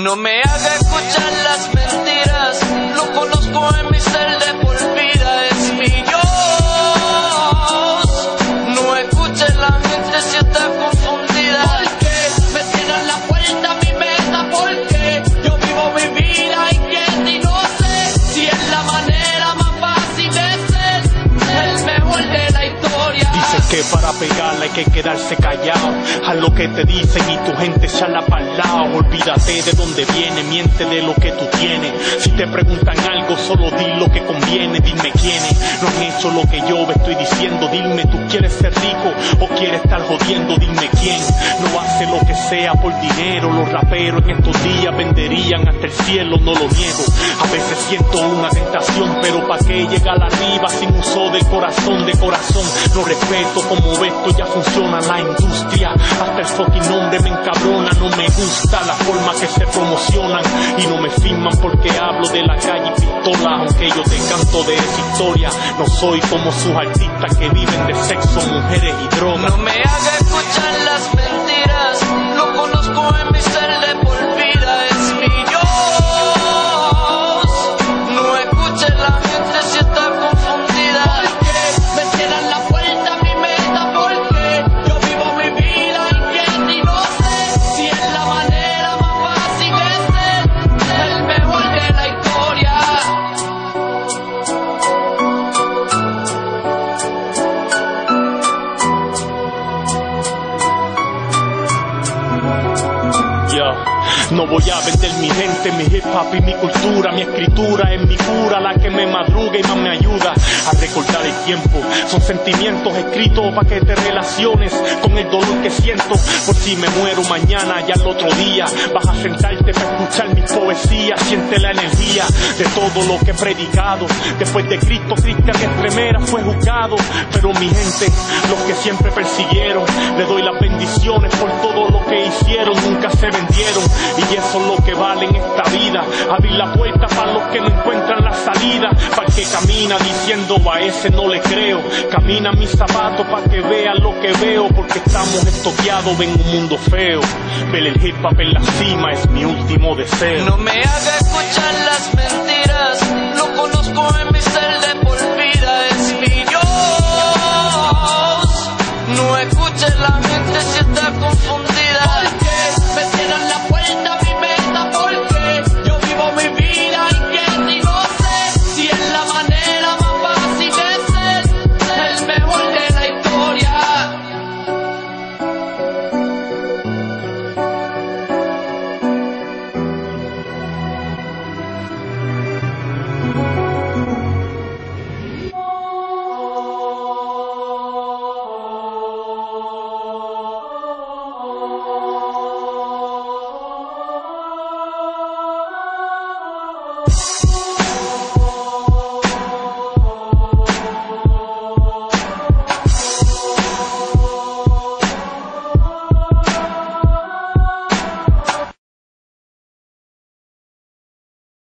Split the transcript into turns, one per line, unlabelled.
No me haga escuchar las mentiras, lo conozco en mi ser de por vida, es mi Dios. No escuche la mente si está confundida. Porque me cierran la puerta a mi meta, porque yo vivo mi vida inquieta y no sé si es la manera más fácil de ser el mejor de la historia.
Dicen que para pegarla hay que quedarse callado. Haz lo que te dicen y tu gente sale para el lado. Olvídate de dónde viene, miente de lo que tú tienes. Si te preguntan algo, solo di lo que conviene. Dime quiénes no han hecho lo que yo estoy diciendo. Dime, ¿tú quieres ser rico o quieres estar jodiendo? Dime quién no hace lo que sea por dinero. Los raperos en estos días venderían hasta el cielo, no lo niego. A veces siento una tentación, pero ¿pa' qué llegar arriba sin uso del corazón? De corazón no respeto, como ves, esto ya funciona la industria. Hasta el fucking nombre me encabrona, no me gusta la forma que se promocionan y no me firman porque hablo de la calle y pistola. Aunque yo te canto de esa historia, no soy como sus artistas que viven de sexo, mujeres y drogas.
No me haga escuchar las mentiras, lo conozco en mi ser de por vida, es mi Dios. No escuche la mente si está confundida. Porque me cierran la puerta a mi meta, porque yo vivo mi vida inquieta y no sé si es la manera más fácil de ser el mejor de la historia.
No voy a vender mi gente, mi hip hop y mi cultura. Mi escritura es mi cura, la que me madruga y más me ayuda a recordar el tiempo. Son sentimientos escritos para que te relaciones con el dolor que siento. Por si me muero mañana y al otro día vas a sentarte para escuchar mis poesías. Siente la energía de todo lo que he predicado. Después de Cristo, Cristian Estremera fue juzgado. Pero mi gente, los que siempre persiguieron, le doy las bendiciones por todo lo que hicieron. Nunca se vendieron y eso es lo que vale en esta vida. Abrir la puerta para los que no encuentran la salida. Para el que camina diciendo a ese no le creo. Camina mis zapatos para que vean lo que veo. Porque estamos estoqueados en un mundo feo. Ver el hip hop en la cima es mi último deseo.
No me haga escuchar las mentiras.